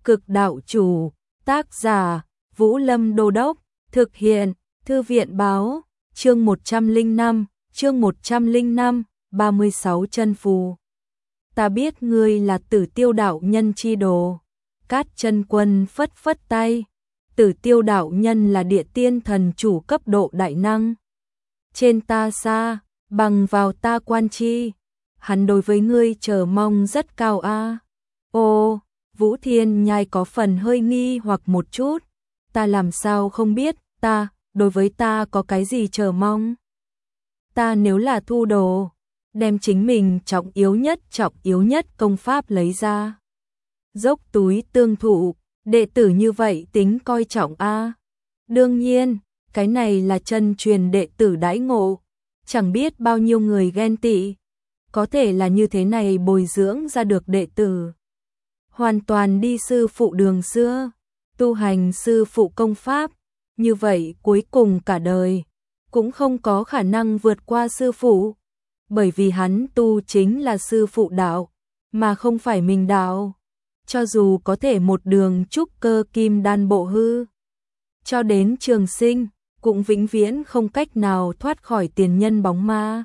Cực đạo chủ, tác giả, Vũ Lâm Đô Đốc, thực hiện, Thư viện báo, chương 105, 36 chân phù. Ta biết ngươi là Tử Tiêu đạo nhân chi đồ. Cát Chân Quân phất phất tay. Tử Tiêu đạo nhân là địa tiên thần chủ cấp độ đại năng. Trên ta xa, bằng vào ta quan chi. Hắn đối với ngươi chờ mong rất cao a. Ô, Vũ Thiên Nhai có phần hơi nghi hoặc một chút. Ta làm sao không biết, đối với ta có cái gì chờ mong. Ta nếu là thu đồ, đem chính mình trọng yếu nhất công pháp lấy ra. Dốc túi tương thụ, đệ tử như vậy tính coi trọng a. Đương nhiên, cái này là chân truyền đệ tử đãi ngộ, chẳng biết bao nhiêu người ghen tị. Có thể là như thế này bồi dưỡng ra được đệ tử. Hoàn toàn đi sư phụ đường xưa, tu hành sư phụ công pháp, như vậy cuối cùng cả đời cũng không có khả năng vượt qua sư phụ, bởi vì hắn tu chính là sư phụ đạo, mà không phải mình đạo. Cho dù có thể một đường trúc cơ kim đan bộ hư, cho đến trường sinh, cũng vĩnh viễn không cách nào thoát khỏi tiền nhân bóng ma.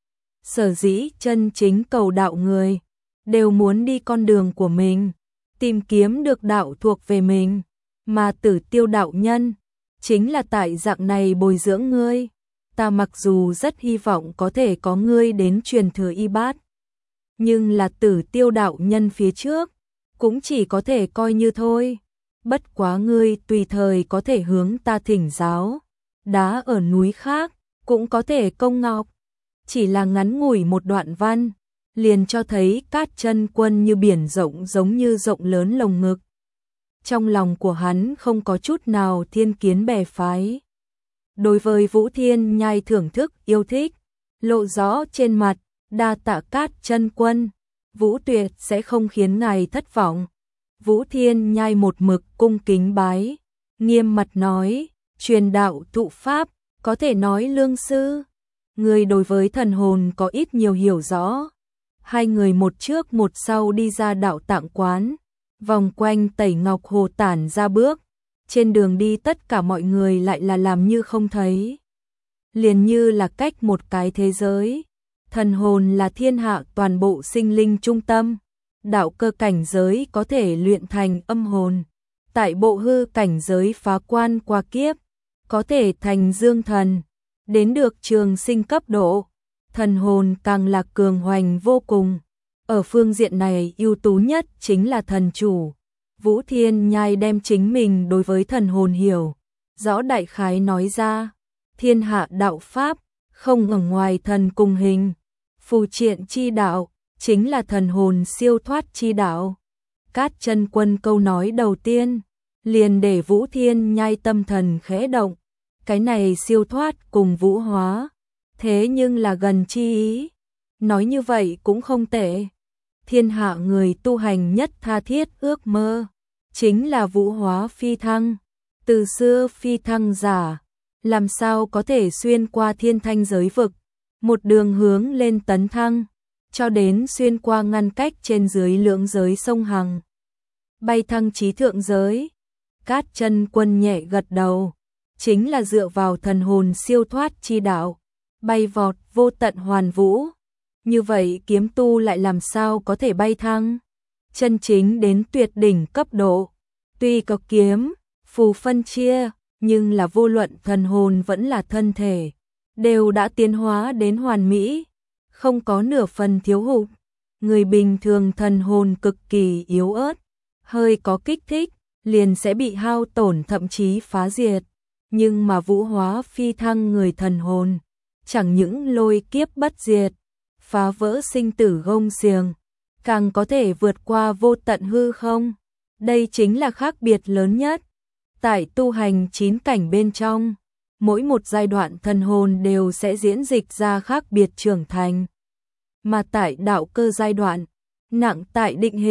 Sở dĩ chân chính cầu đạo người, đều muốn đi con đường của mình, tìm kiếm được đạo thuộc về mình, mà Tử Tiêu đạo nhân, chính là tại dạng này bồi dưỡng ngươi. Ta mặc dù rất hy vọng có thể có ngươi đến truyền thừa y bát, nhưng là Tử Tiêu đạo nhân phía trước, cũng chỉ có thể coi như thôi. Bất quá ngươi tùy thời có thể hướng ta thỉnh giáo, đá ở núi khác, cũng có thể công ngọc. Chỉ là ngắn ngủi một đoạn văn, liền cho thấy Cát Chân Quân như biển rộng giống như rộng lớn lồng ngực. Trong lòng của hắn không có chút nào thiên kiến bè phái. Đối với Vũ Thiên Nhai thưởng thức yêu thích, lộ rõ trên mặt, đa tạ Cát Chân Quân, Vũ Tuyệt sẽ không khiến ngài thất vọng. Vũ Thiên Nhai một mực cung kính bái, nghiêm mặt nói, truyền đạo thụ pháp, có thể nói lương sư. Người đối với thần hồn có ít nhiều hiểu rõ. Hai người một trước một sau đi ra đạo tạng quán, vòng quanh Tẩy Ngọc Hồ tản ra bước. Trên đường đi tất cả mọi người lại là làm như không thấy. Liền như là cách một cái thế giới. Thần hồn là thiên hạ toàn bộ sinh linh trung tâm. Đạo cơ cảnh giới có thể luyện thành âm hồn. Tại bộ hư cảnh giới phá quan qua kiếp, có thể thành dương thần. Đến được trường sinh cấp độ, thần hồn càng là cường hoành vô cùng. Ở phương diện này ưu tú nhất chính là thần chủ. Vũ Thiên Nhai đem chính mình đối với thần hồn hiểu rõ đại khái nói ra. Thiên hạ đạo pháp, không ở ngoài thần cùng hình. Phù triện chi đạo, chính là thần hồn siêu thoát chi đạo. Cát Chân Quân câu nói đầu tiên, liền để Vũ Thiên Nhai tâm thần khẽ động. Cái này siêu thoát cùng vũ hóa, thế nhưng là gần chi ý. Nói như vậy cũng không tệ. Thiên hạ người tu hành nhất tha thiết ước mơ, chính là vũ hóa phi thăng. Từ xưa phi thăng giả, làm sao có thể xuyên qua thiên thanh giới vực, một đường hướng lên tấn thăng, cho đến xuyên qua ngăn cách trên dưới lưỡng giới sông Hằng, bay thăng chí thượng giới. Cát Chân Quân nhẹ gật đầu, chính là dựa vào thần hồn siêu thoát chi đạo, bay vọt vô tận hoàn vũ. Như vậy kiếm tu lại làm sao có thể bay thăng chân chính đến tuyệt đỉnh cấp độ. Tuy có kiếm, phù phân chia, nhưng là vô luận thần hồn vẫn là thân thể, đều đã tiến hóa đến hoàn mỹ, không có nửa phần thiếu hụt. Người bình thường thần hồn cực kỳ yếu ớt, hơi có kích thích, liền sẽ bị hao tổn thậm chí phá diệt. Nhưng mà vũ hóa phi thăng người thần hồn, chẳng những lôi kiếp bất diệt, phá vỡ sinh tử gông xiềng, càng có thể vượt qua vô tận hư không. Đây chính là khác biệt lớn nhất. Tại tu hành 9 cảnh bên trong, mỗi một giai đoạn thần hồn đều sẽ diễn dịch ra khác biệt trưởng thành. Mà tại đạo cơ giai đoạn, nặng tại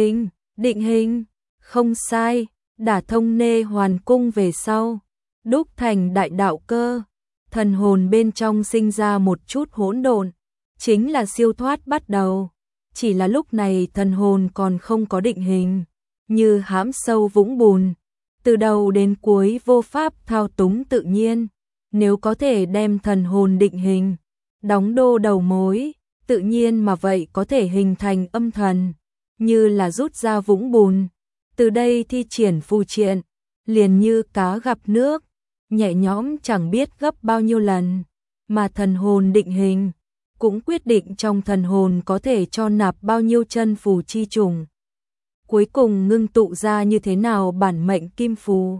định hình, không sai, đả thông nê hoàn cung về sau, đúc thành đại đạo cơ, thần hồn bên trong sinh ra một chút hỗn độn, chính là siêu thoát bắt đầu. Chỉ là lúc này thần hồn còn không có định hình, như hãm sâu vũng bùn, từ đầu đến cuối vô pháp thao túng tự nhiên. Nếu có thể đem thần hồn định hình, đóng đô đầu mối, tự nhiên mà vậy có thể hình thành âm thần, như là rút ra vũng bùn, từ đây thi triển phù triện, liền như cá gặp nước, nhẹ nhõm chẳng biết gấp bao nhiêu lần, mà thần hồn định hình cũng quyết định trong thần hồn có thể cho nạp bao nhiêu chân phù chi trùng. Cuối cùng ngưng tụ ra như thế nào bản mệnh kim phù.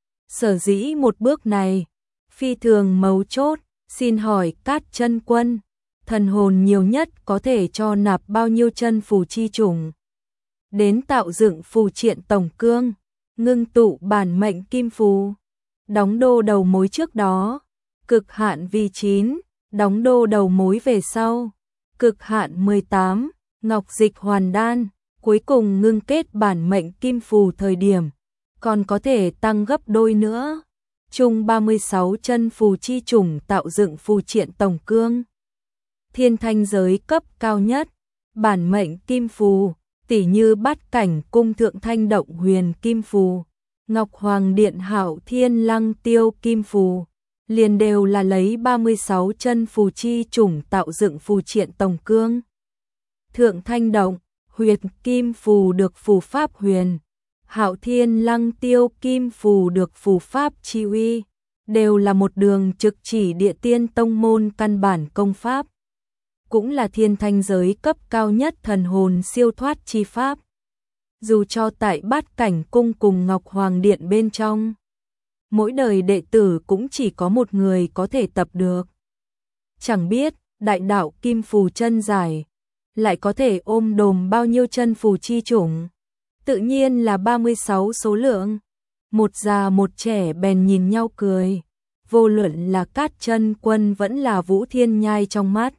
Sở dĩ một bước này phi thường mấu chốt, xin hỏi Cát Chân Quân, thần hồn nhiều nhất có thể cho nạp bao nhiêu chân phù chi trùng đến tạo dựng phù triện tổng cương, ngưng tụ bản mệnh kim phù. Đóng đô đầu mối trước đó, cực hạn vì 9, đóng đô đầu mối về sau, cực hạn 18, ngọc dịch hoàn đan, cuối cùng ngưng kết bản mệnh kim phù thời điểm, còn có thể tăng gấp đôi nữa. Chung 36 chân phù chi trùng tạo dựng phù triện tổng cương. Thiên thanh giới cấp cao nhất, bản mệnh kim phù, tỉ như bát cảnh cung thượng thanh động huyền kim phù, ngọc hoàng điện hạo thiên lăng tiêu kim phù, liền đều là lấy 36 chân phù chi trùng tạo dựng phù triện tổng cương. Thượng thanh động, huyệt kim phù được phù pháp huyền, hạo thiên lăng tiêu kim phù được phù pháp chi uy, đều là một đường trực chỉ địa tiên tông môn căn bản công pháp, cũng là thiên thanh giới cấp cao nhất thần hồn siêu thoát chi pháp. Dù cho tại bát cảnh cung cùng Ngọc Hoàng Điện bên trong, mỗi đời đệ tử cũng chỉ có một người có thể tập được. Chẳng biết đại đạo kim phù chân giải lại có thể ôm đồm bao nhiêu chân phù chi chủng. Tự nhiên là 36 số lượng. Một già một trẻ bèn nhìn nhau cười. Vô luận là Cát Chân Quân vẫn là Vũ Thiên Nhai trong mắt,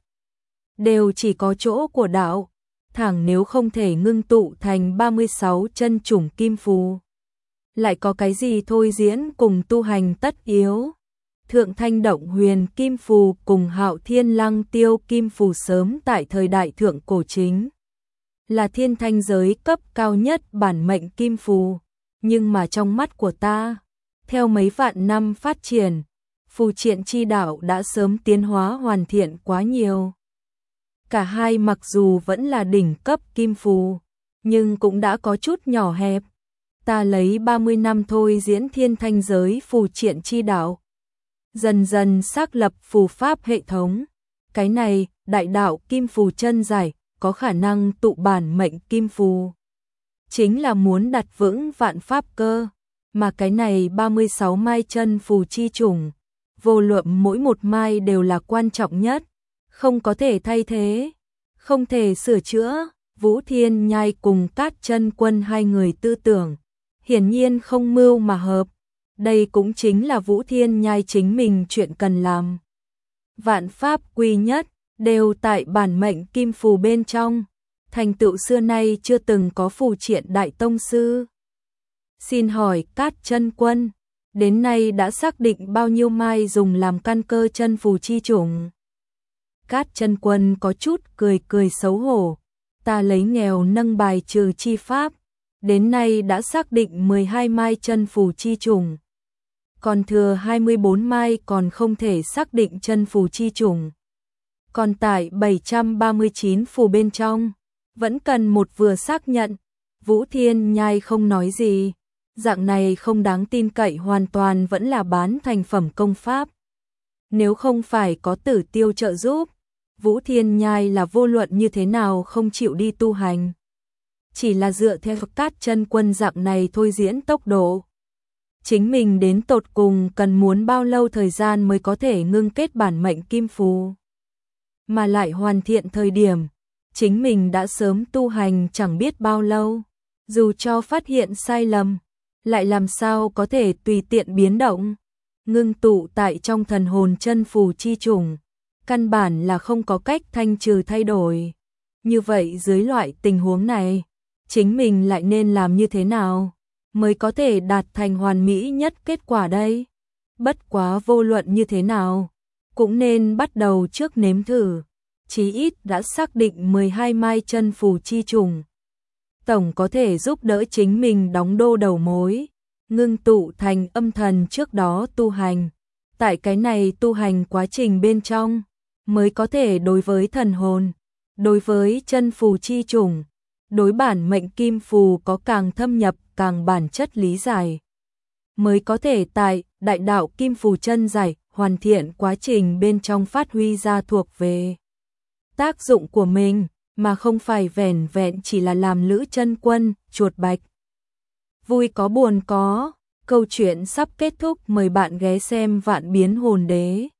đều chỉ có chỗ của đạo. Thẳng nếu không thể ngưng tụ thành 36 chân chủng kim phù, lại có cái gì thôi diễn cùng tu hành tất yếu. Thượng thanh động huyền kim phù cùng hạo thiên lăng tiêu kim phù sớm tại thời đại thượng cổ chính là thiên thanh giới cấp cao nhất bản mệnh kim phù. Nhưng mà trong mắt của ta, theo mấy vạn năm phát triển, phù triện chi đạo đã sớm tiến hóa hoàn thiện quá nhiều. Cả hai mặc dù vẫn là đỉnh cấp kim phù, nhưng cũng đã có chút nhỏ hẹp. Ta lấy 30 năm thôi diễn thiên thanh giới phù triện chi đạo, dần dần xác lập phù pháp hệ thống. Cái này, đại đạo kim phù chân giải, có khả năng tụ bản mệnh kim phù. Chính là muốn đặt vững vạn pháp cơ, mà cái này 36 mai chân phù chi chủng, vô luận mỗi một mai đều là quan trọng nhất, không có thể thay thế, không thể sửa chữa. Vũ Thiên Nhai cùng Cát Chân Quân hai người tư tưởng, hiển nhiên không mưu mà hợp. Đây cũng chính là Vũ Thiên Nhai chính mình chuyện cần làm. Vạn pháp quy nhất, đều tại bản mệnh kim phù bên trong. Thành tựu xưa nay chưa từng có phù triện đại tông sư. Xin hỏi Cát Chân Quân, đến nay đã xác định bao nhiêu mai dùng làm căn cơ chân phù chi chủng? Cát Chân Quân có chút cười cười xấu hổ. Ta lấy nghèo nâng bài trừ chi pháp, đến nay đã xác định 12 mai chân phù chi chủng. Còn thừa 24 mai còn không thể xác định chân phù chi chủng. Còn tại 739 phù bên trong, vẫn cần một vừa xác nhận. Vũ Thiên Nhai không nói gì, dạng này không đáng tin cậy, hoàn toàn vẫn là bán thành phẩm công pháp. Nếu không phải có Tử Tiêu trợ giúp, Vũ Thiên Nhai là vô luận như thế nào không chịu đi tu hành. Chỉ là dựa theo Cát Chân Quân dạng này thôi diễn tốc độ, chính mình đến tột cùng cần muốn bao lâu thời gian mới có thể ngưng kết bản mệnh kim phù. Mà lại hoàn thiện thời điểm, chính mình đã sớm tu hành chẳng biết bao lâu. Dù cho phát hiện sai lầm, lại làm sao có thể tùy tiện biến động. Ngưng tụ tại trong thần hồn chân phù chi chủng, căn bản là không có cách thanh trừ thay đổi. Như vậy dưới loại tình huống này, chính mình lại nên làm như thế nào mới có thể đạt thành hoàn mỹ nhất kết quả đây? Bất quá vô luận như thế nào, cũng nên bắt đầu trước nếm thử, chí ít đã xác định 12 mai chân phù chi trùng. tổng có thể giúp đỡ chính mình đóng đô đầu mối, ngưng tụ thành âm thần trước đó tu hành. Tại cái này tu hành quá trình bên trong, mới có thể đối với thần hồn, đối với chân phù chi chủng, đối bản mệnh kim phù có càng thâm nhập càng bản chất lý giải. Mới có thể tại đại đạo kim phù chân giải hoàn thiện quá trình bên trong phát huy ra thuộc về tác dụng của mình, mà không phải vẻn vẹn chỉ là làm lữ chân quân, chuột bạch. Vui có buồn có, câu chuyện sắp kết thúc, mời bạn ghé xem Vạn Biến Hồn Đế.